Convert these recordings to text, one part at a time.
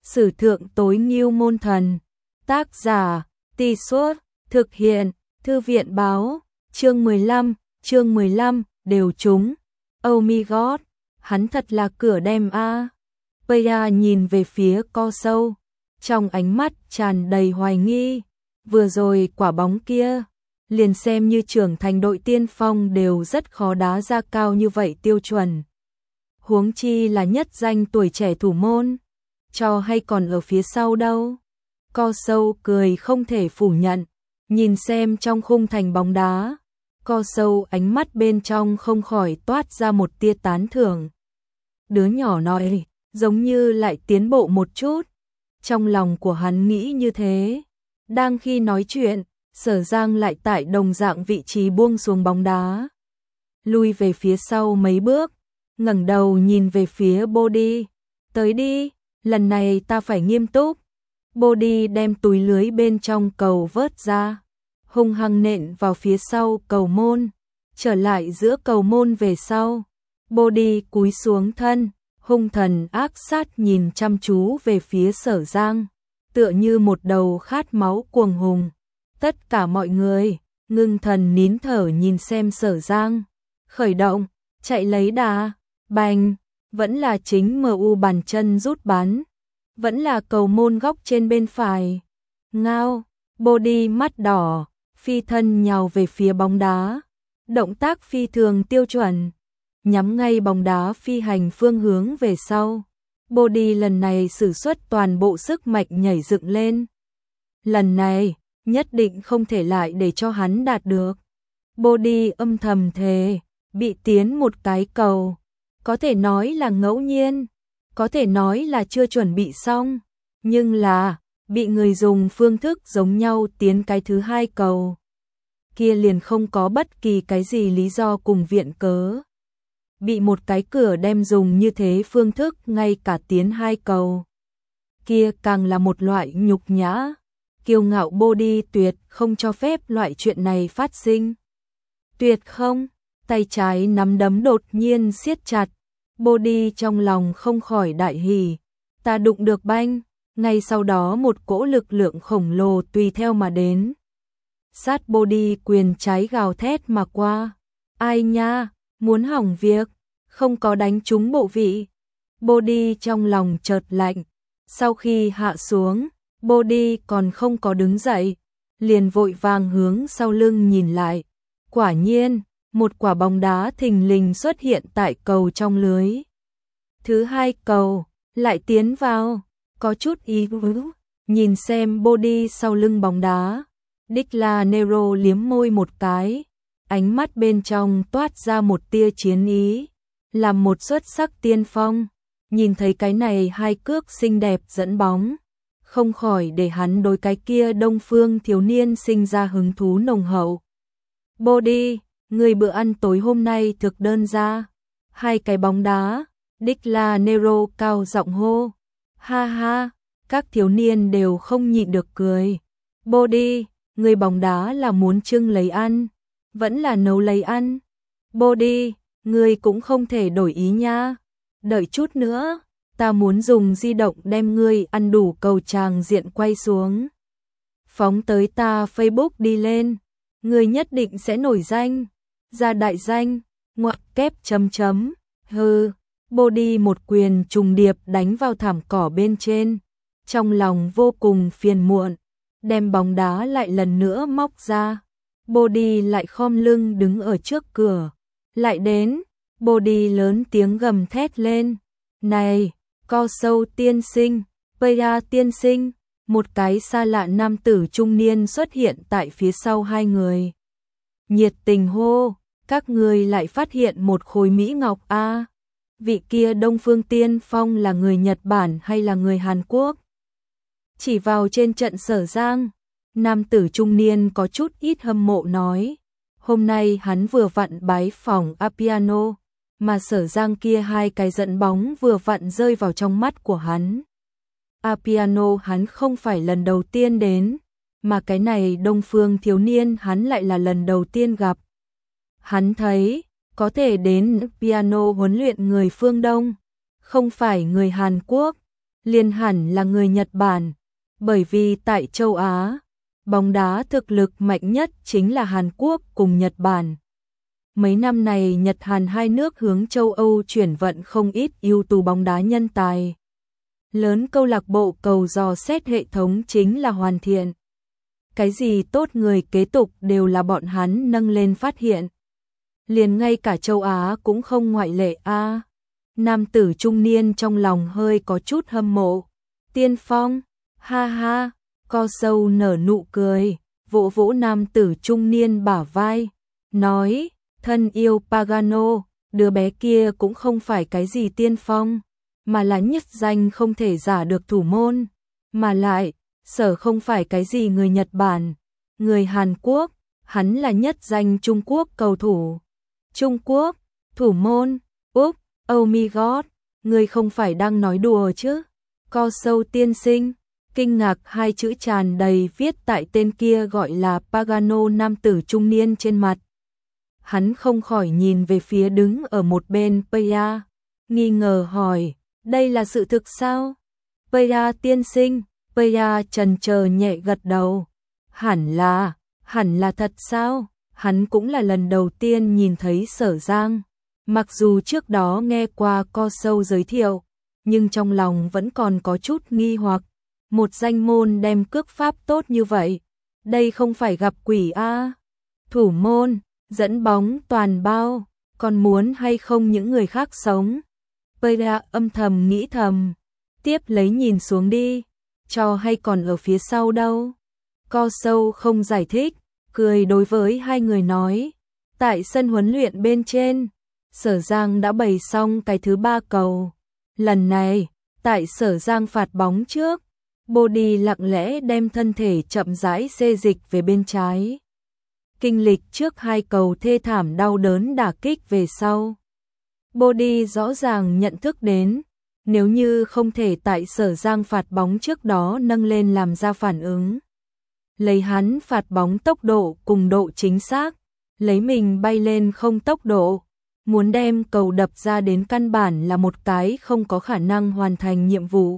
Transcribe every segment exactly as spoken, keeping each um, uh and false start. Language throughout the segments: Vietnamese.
Sử thượng tối ngưu môn thần. Tác giả, Tì Suốt, thực hiện, Thư viện báo, chương mười lăm, chương mười lăm, đều trúng. Oh my god, hắn thật là cửa đem a. Paya nhìn về phía co sâu, trong ánh mắt tràn đầy hoài nghi. Vừa rồi quả bóng kia, liền xem như trưởng thành đội tiên phong đều rất khó đá ra cao như vậy tiêu chuẩn. Huống chi là nhất danh tuổi trẻ thủ môn, cho hay còn ở phía sau đâu. Co sâu cười không thể phủ nhận, nhìn xem trong khung thành bóng đá. Co sâu ánh mắt bên trong không khỏi toát ra một tia tán thưởng. Đứa nhỏ nói, giống như lại tiến bộ một chút. Trong lòng của hắn nghĩ như thế. Đang khi nói chuyện, Sở Giang lại tại đồng dạng vị trí buông xuống bóng đá. Lui về phía sau mấy bước, ngẩng đầu nhìn về phía Body. Tới đi, lần này ta phải nghiêm túc. Body đem túi lưới bên trong cầu vớt ra, hung hăng nện vào phía sau cầu môn, trở lại giữa cầu môn về sau. Body cúi xuống thân, hung thần ác sát nhìn chăm chú về phía Sở Giang, tựa như một đầu khát máu cuồng hùng. Tất cả mọi người, ngưng thần nín thở nhìn xem Sở Giang. Khởi động, chạy lấy đà, bành, vẫn là chính em u bàn chân rút bắn. Vẫn là cầu môn góc trên bên phải. Ngao, Body mắt đỏ, phi thân nhào về phía bóng đá. Động tác phi thường tiêu chuẩn, nhắm ngay bóng đá phi hành phương hướng về sau. Body lần này sử xuất toàn bộ sức mạnh nhảy dựng lên. Lần này, nhất định không thể lại để cho hắn đạt được. Body âm thầm thề, bị tiến một cái cầu. Có thể nói là ngẫu nhiên, có thể nói là chưa chuẩn bị xong, nhưng là bị người dùng phương thức giống nhau tiến cái thứ hai cầu. Kia liền không có bất kỳ cái gì lý do cùng viện cớ. Bị một cái cửa đem dùng như thế phương thức ngay cả tiến hai cầu. Kia càng là một loại nhục nhã. Kiêu ngạo Body tuyệt không cho phép loại chuyện này phát sinh. Tuyệt không, tay trái nắm đấm đột nhiên siết chặt. Body trong lòng không khỏi đại hỉ. Ta đụng được banh, ngay sau đó một cỗ lực lượng khổng lồ tùy theo mà đến. Sát Body quyền trái gào thét mà qua. Ai nha, muốn hỏng việc, không có đánh trúng bộ vị. Body trong lòng chợt lạnh. Sau khi hạ xuống, Body còn không có đứng dậy, liền vội vàng hướng sau lưng nhìn lại. Quả nhiên, một quả bóng đá thình lình xuất hiện tại cầu trong lưới. Thứ hai cầu, lại tiến vào, có chút ý vứ, nhìn xem Body sau lưng bóng đá. Decla Nero liếm môi một cái, ánh mắt bên trong toát ra một tia chiến ý. Làm một xuất sắc tiên phong, nhìn thấy cái này hai cước xinh đẹp dẫn bóng, không khỏi để hắn đối cái kia đông phương thiếu niên sinh ra hứng thú nồng hậu. Body, người bữa ăn tối hôm nay thực đơn ra. Hai cái bóng đá, Decla Nero cao giọng hô. Ha ha, các thiếu niên đều không nhịn được cười. Body, người bóng đá là muốn trưng lấy ăn, vẫn là nấu lấy ăn. Body, người cũng không thể đổi ý nha. Đợi chút nữa, ta muốn dùng di động đem ngươi ăn đủ cầu tràng diện quay xuống. Phóng tới ta Facebook đi lên, ngươi nhất định sẽ nổi danh. Ra đại danh, ngoặc kép chấm chấm, hừ. Body một quyền trùng điệp đánh vào thảm cỏ bên trên. Trong lòng vô cùng phiền muộn, đem bóng đá lại lần nữa móc ra. Body lại khom lưng đứng ở trước cửa. Lại đến, Body lớn tiếng gầm thét lên. Này, co sâu tiên sinh, Paya tiên sinh. Một cái xa lạ nam tử trung niên xuất hiện tại phía sau hai người. Nhiệt tình hô, các người lại phát hiện một khối mỹ ngọc a. Vị kia Đông Phương Tiên Phong là người Nhật Bản hay là người Hàn Quốc? Chỉ vào trên trận Sở Giang, nam tử trung niên có chút ít hâm mộ nói. Hôm nay hắn vừa vặn bái phỏng Appiano, mà Sở Giang kia hai cái dẫn bóng vừa vặn rơi vào trong mắt của hắn. Appiano hắn không phải lần đầu tiên đến, mà cái này Đông Phương thiếu niên hắn lại là lần đầu tiên gặp. Hắn thấy, có thể đến piano huấn luyện người phương Đông, không phải người Hàn Quốc, liền hẳn là người Nhật Bản, bởi vì tại châu Á, bóng đá thực lực mạnh nhất chính là Hàn Quốc cùng Nhật Bản. Mấy năm này Nhật Hàn hai nước hướng châu Âu chuyển vận không ít ưu tú bóng đá nhân tài. Lớn câu lạc bộ cầu dò xét hệ thống chính là hoàn thiện. Cái gì tốt người kế tục đều là bọn hắn nâng lên phát hiện. Liền ngay cả châu Á cũng không ngoại lệ a. À, nam tử trung niên trong lòng hơi có chút hâm mộ. Tiên phong, ha ha, co sâu nở nụ cười, vỗ vỗ nam tử trung niên bả vai, nói, thân yêu Pagano, đứa bé kia cũng không phải cái gì tiên phong, mà là nhất danh không thể giả được thủ môn, mà lại, Sở không phải cái gì người Nhật Bản, người Hàn Quốc, hắn là nhất danh Trung Quốc cầu thủ. Trung Quốc, thủ môn, Úc, oh my god, người không phải đang nói đùa chứ? Co sâu tiên sinh, kinh ngạc hai chữ tràn đầy viết tại tên kia gọi là Pagano nam tử trung niên trên mặt. Hắn không khỏi nhìn về phía đứng ở một bên Peya, nghi ngờ hỏi, đây là sự thực sao? Peya tiên sinh, Peya chần chờ nhẹ gật đầu. Hẳn là, hẳn là thật sao? Hắn cũng là lần đầu tiên nhìn thấy Sở Giang. Mặc dù trước đó nghe qua co sâu giới thiệu, nhưng trong lòng vẫn còn có chút nghi hoặc. Một danh môn đem cước pháp tốt như vậy, đây không phải gặp quỷ a? Thủ môn, dẫn bóng toàn bao, còn muốn hay không những người khác sống? Peya âm thầm nghĩ thầm, tiếp lấy nhìn xuống đi, cho hay còn ở phía sau đâu? Co sâu không giải thích, cười đối với hai người nói, tại sân huấn luyện bên trên, Sở Giang đã bày xong cái thứ ba cầu. Lần này, tại Sở Giang phạt bóng trước, Body lặng lẽ đem thân thể chậm rãi xê dịch về bên trái. Kinh lịch trước hai cầu thê thảm đau đớn đả kích về sau. Body rõ ràng nhận thức đến, nếu như không thể tại Sở Giang phạt bóng trước đó nâng lên làm ra phản ứng. Lấy hắn phạt bóng tốc độ cùng độ chính xác, lấy mình bay lên không tốc độ, muốn đem cầu đập ra đến căn bản là một cái không có khả năng hoàn thành nhiệm vụ.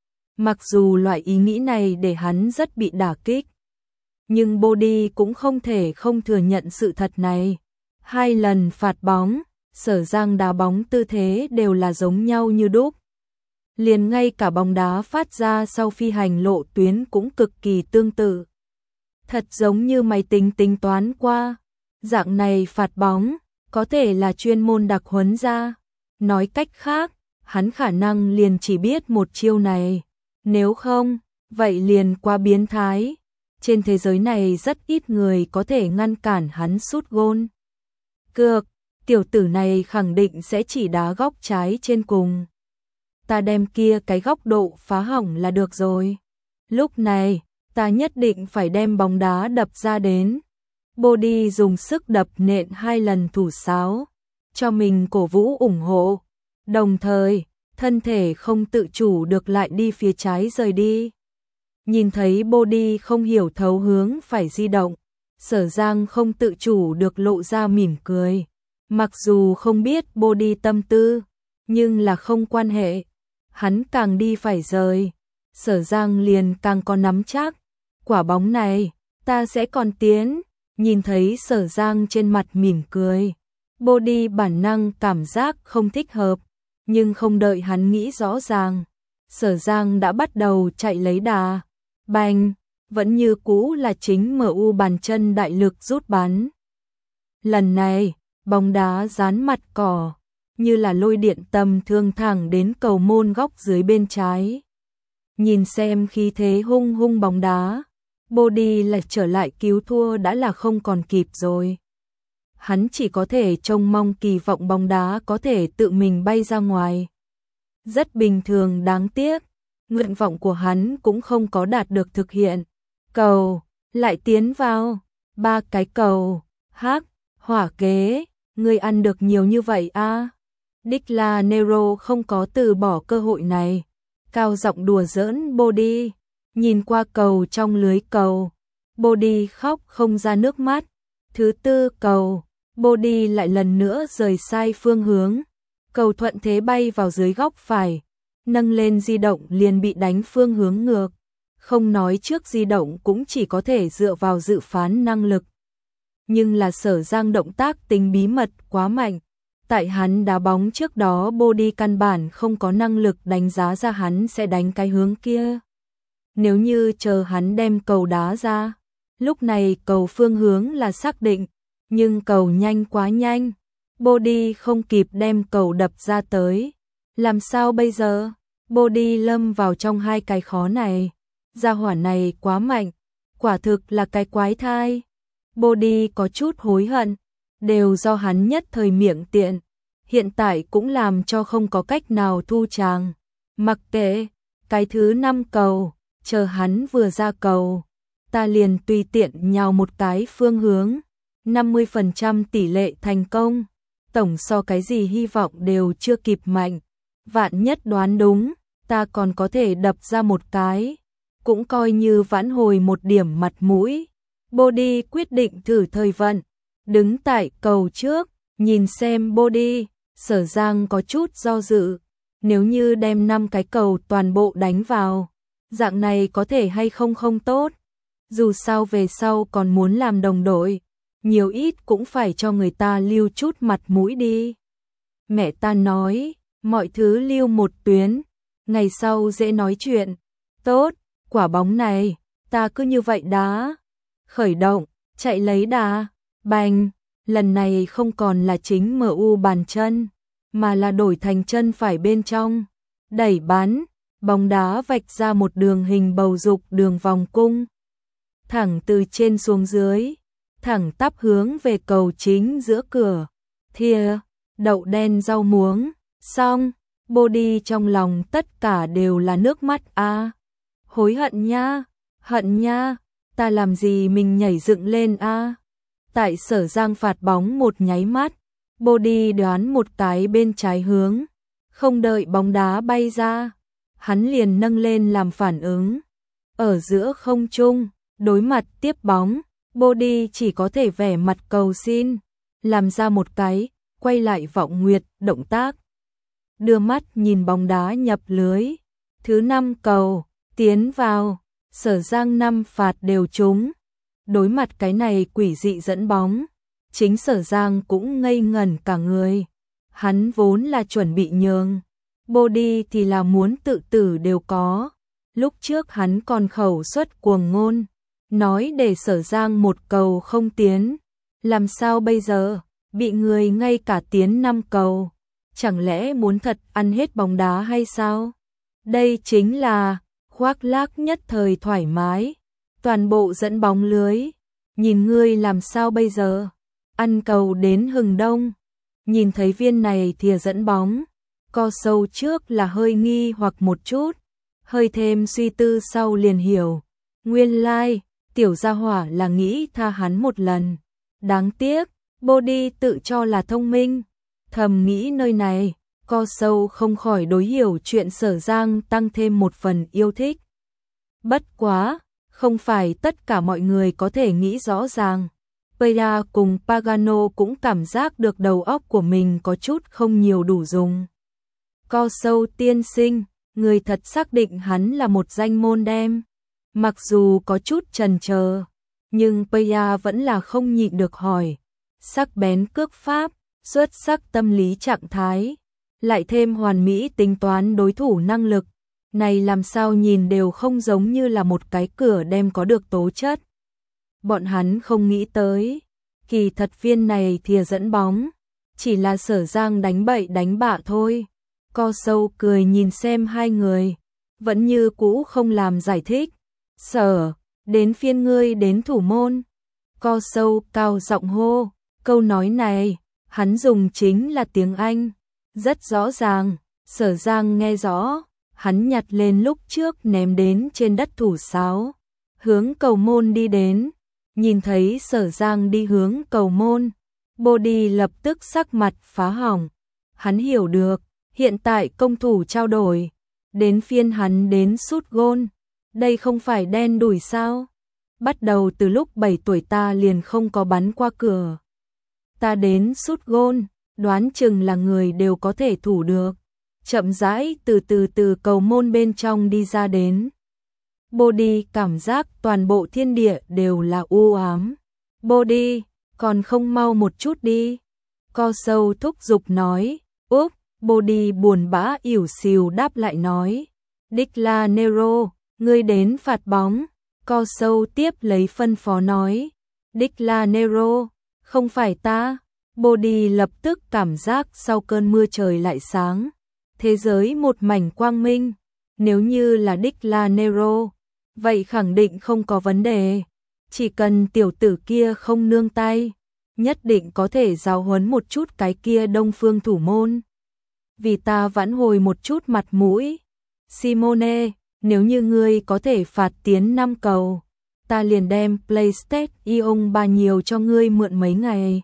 Mặc dù loại ý nghĩ này để hắn rất bị đả kích, nhưng Body cũng không thể không thừa nhận sự thật này. Hai lần phạt bóng, Sở Giang đá bóng tư thế đều là giống nhau như đúc. Liền ngay cả bóng đá phát ra sau phi hành lộ tuyến cũng cực kỳ tương tự. Thật giống như máy tính tính toán qua, dạng này phạt bóng, có thể là chuyên môn đặc huấn ra. Nói cách khác, hắn khả năng liền chỉ biết một chiêu này. Nếu không, vậy liền quá biến thái. Trên thế giới này rất ít người có thể ngăn cản hắn sút gôn. Cược, tiểu tử này khẳng định sẽ chỉ đá góc trái trên cùng. Ta đem kia cái góc độ phá hỏng là được rồi. Lúc này, ta nhất định phải đem bóng đá đập ra đến. Body dùng sức đập nện hai lần thủ sáo, cho mình cổ vũ ủng hộ. Đồng thời, thân thể không tự chủ được lại đi phía trái rời đi. Nhìn thấy Body không hiểu thấu hướng phải di động, Sở Giang không tự chủ được lộ ra mỉm cười. Mặc dù không biết Body tâm tư, nhưng là không quan hệ. Hắn càng đi phải rời, Sở Giang liền càng có nắm chắc. Quả bóng này, ta sẽ còn tiến. Nhìn thấy Sở Giang trên mặt mỉm cười, Body bản năng cảm giác không thích hợp, nhưng không đợi hắn nghĩ rõ ràng, Sở Giang đã bắt đầu chạy lấy đà. Bành, vẫn như cũ là chính em u bàn chân đại lực rút bắn. Lần này, bóng đá dán mặt cỏ, như là lôi điện tầm thương thẳng đến cầu môn góc dưới bên trái. Nhìn xem khí thế hung hung bóng đá, Body lại trở lại cứu thua đã là không còn kịp rồi. Hắn chỉ có thể trông mong kỳ vọng bóng đá có thể tự mình bay ra ngoài. Rất bình thường đáng tiếc, nguyện vọng của hắn cũng không có đạt được thực hiện. Cầu, lại tiến vào, ba cái cầu, hắc, hỏa kế, ngươi ăn được nhiều như vậy a? À? Declan Nero không có từ bỏ cơ hội này, cao giọng đùa giỡn Body. Nhìn qua cầu trong lưới cầu, Body khóc không ra nước mắt. Thứ tư cầu, Body lại lần nữa rời sai phương hướng. Cầu thuận thế bay vào dưới góc phải. nâng lên di động liền bị đánh phương hướng ngược. Không nói trước di động cũng chỉ có thể dựa vào dự phán năng lực. Nhưng là Sở Giang động tác tính bí mật quá mạnh. Tại hắn đá bóng trước đó Body căn bản không có năng lực đánh giá ra hắn sẽ đánh cái hướng kia. Nếu như chờ hắn đem cầu đá ra, lúc này cầu phương hướng là xác định, nhưng cầu nhanh quá nhanh. Body không kịp đem cầu đập ra tới. Làm sao bây giờ? Body lâm vào trong hai cái khó này. Gia hỏa này quá mạnh, quả thực là cái quái thai. Body có chút hối hận, đều do hắn nhất thời miệng tiện. Hiện tại cũng làm cho không có cách nào thu tràng. Mặc kệ, cái thứ năm cầu, chờ hắn vừa ra cầu, ta liền tùy tiện nhào một cái phương hướng. năm mươi phần trăm tỷ lệ thành công, tổng so cái gì hy vọng đều chưa kịp mạnh. Vạn nhất đoán đúng, ta còn có thể đập ra một cái, cũng coi như vãn hồi một điểm mặt mũi. Body quyết định thử thời vận, đứng tại cầu trước, nhìn xem Body. Sở Giang có chút do dự, nếu như đem năm cái cầu toàn bộ đánh vào, dạng này có thể hay không không tốt. Dù sao về sau còn muốn làm đồng đội, nhiều ít cũng phải cho người ta lưu chút mặt mũi đi. Mẹ ta nói, mọi thứ lưu một tuyến, ngày sau dễ nói chuyện. Tốt, quả bóng này, ta cứ như vậy đá. Khởi động, chạy lấy đà, bành, lần này không còn là chính em u bàn chân, mà là đổi thành chân phải bên trong. Đẩy bắn, bóng đá vạch ra một đường hình bầu dục đường vòng cung. Thẳng từ trên xuống dưới, thẳng tắp hướng về cầu chính giữa cửa. Thìa, đậu đen rau muống, xong, Body trong lòng tất cả đều là nước mắt a. À, hối hận nha, hận nha, ta làm gì mình nhảy dựng lên a. À. Tại Sở Giang phạt bóng một nháy mắt, Body đoán một cái bên trái hướng, không đợi bóng đá bay ra, hắn liền nâng lên làm phản ứng. Ở giữa không trung, đối mặt tiếp bóng, Body chỉ có thể vẻ mặt cầu xin, làm ra một cái quay lại vọng nguyệt động tác. Đưa mắt nhìn bóng đá nhập lưới, thứ năm cầu, tiến vào, Sở Giang năm phạt đều trúng. Đối mặt cái này quỷ dị dẫn bóng, chính Sở Giang cũng ngây ngẩn cả người. Hắn vốn là chuẩn bị nhường, Body thì là muốn tự tử đều có. Lúc trước hắn còn khẩu suất cuồng ngôn, nói để Sở Giang một cầu không tiến. Làm sao bây giờ, bị người ngay cả tiến năm cầu. Chẳng lẽ muốn thật ăn hết bóng đá hay sao? Đây chính là khoác lác nhất thời thoải mái, toàn bộ dẫn bóng lưới. Nhìn ngươi làm sao bây giờ? Ăn cầu đến hừng đông. Nhìn thấy viên này thìa dẫn bóng, co sâu trước là hơi nghi hoặc một chút, hơi thêm suy tư sau liền hiểu. Nguyên lai, like, tiểu gia hỏa là nghĩ tha hắn một lần. Đáng tiếc, Body tự cho là thông minh. Thầm nghĩ nơi này, co sâu không khỏi đối hiểu chuyện Sở Giang tăng thêm một phần yêu thích. Bất quá, không phải tất cả mọi người có thể nghĩ rõ ràng. Peya cùng Pagano cũng cảm giác được đầu óc của mình có chút không nhiều đủ dùng. Co sâu tiên sinh, người thật xác định hắn là một danh môn đem. Mặc dù có chút chần chờ, nhưng Peya vẫn là không nhịn được hỏi. Sắc bén cước pháp, xuất sắc tâm lý trạng thái, lại thêm hoàn mỹ tính toán đối thủ năng lực, này làm sao nhìn đều không giống như là một cái cửa đem có được tố chất. Bọn hắn không nghĩ tới, kỳ thật viên này thìa dẫn bóng, chỉ là Sở Giang đánh bậy đánh bạ thôi. Co sâu cười nhìn xem hai người, vẫn như cũ không làm giải thích. Sở, đến phiên ngươi đến thủ môn. Co sâu cao giọng hô, câu nói này, hắn dùng chính là tiếng Anh, rất rõ ràng. Sở Giang nghe rõ, hắn nhặt lên lúc trước ném đến trên đất thủ sáo, hướng cầu môn đi đến. Nhìn thấy Sở Giang đi hướng cầu môn, Body lập tức sắc mặt phá hỏng. Hắn hiểu được, hiện tại công thủ trao đổi, đến phiên hắn đến sút gôn. Đây không phải đen đủi sao? Bắt đầu từ lúc bảy tuổi ta liền không có bắn qua cửa. Ta đến sút gôn, đoán chừng là người đều có thể thủ được. chậm rãi từ từ từ cầu môn bên trong đi ra đến. Body cảm giác toàn bộ thiên địa đều là u ám. Body, còn không mau một chút đi. Co sâu thúc giục nói. Úp, Body buồn bã ỉu xìu đáp lại nói. Declan Nero, ngươi đến phạt bóng. Co sâu tiếp lấy phân phó nói. Declan Nero, không phải ta. Body lập tức cảm giác sau cơn mưa trời lại sáng. Thế giới một mảnh quang minh. Nếu như là Declan Nero, vậy khẳng định không có vấn đề. Chỉ cần tiểu tử kia không nương tay, nhất định có thể giáo huấn một chút cái kia Đông Phương thủ môn. Vì ta vãn hồi một chút mặt mũi. Simone, nếu như ngươi có thể phạt tiến năm cầu, ta liền đem PlayStation ba nhiều cho ngươi mượn mấy ngày.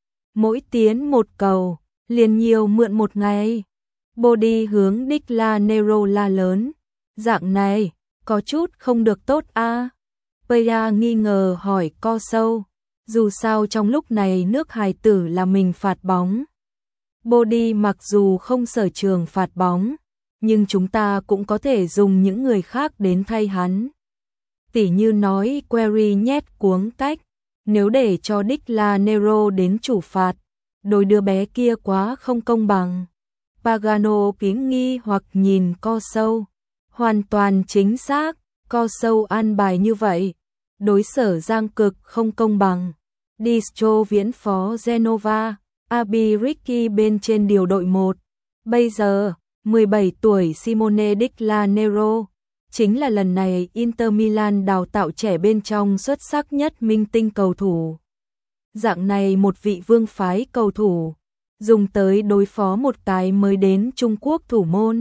Mỗi tiến một cầu, liền nhiều mượn một ngày. Body hướng Declan Nero la lớn. Dạng này, có chút không được tốt a. À? Peya nghi ngờ hỏi Co sâu. Dù sao trong lúc này nước hài tử là mình phạt bóng. Body mặc dù không sở trường phạt bóng, nhưng chúng ta cũng có thể dùng những người khác đến thay hắn. Tỉ như nói Query nhét cuống cách, nếu để cho Declan Nero đến chủ phạt, đôi đứa bé kia quá không công bằng. Pagano kính nghi hoặc nhìn Co sâu. Hoàn toàn chính xác, Co sâu an bài như vậy. Đối sở Giang cực không công bằng. Distro viễn phó Genova, Abi Ricky bên trên điều đội một. Bây giờ, mười bảy tuổi Simone Declan Nero, chính là lần này Inter Milan đào tạo trẻ bên trong xuất sắc nhất minh tinh cầu thủ. Dạng này một vị vương phái cầu thủ, dùng tới đối phó một cái mới đến Trung Quốc thủ môn.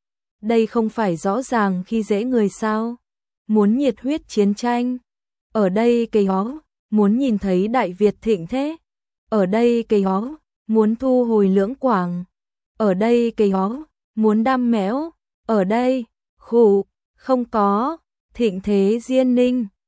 Đây không phải rõ ràng khi dễ người sao? Muốn nhiệt huyết chiến tranh. Ở đây cây hó, muốn nhìn thấy Đại Việt thịnh thế. Ở đây cây hó, muốn thu hồi Lưỡng Quảng. Ở đây cây hó, muốn đam mẽo. Ở đây, khủ, không có, thịnh thế Diên Ninh.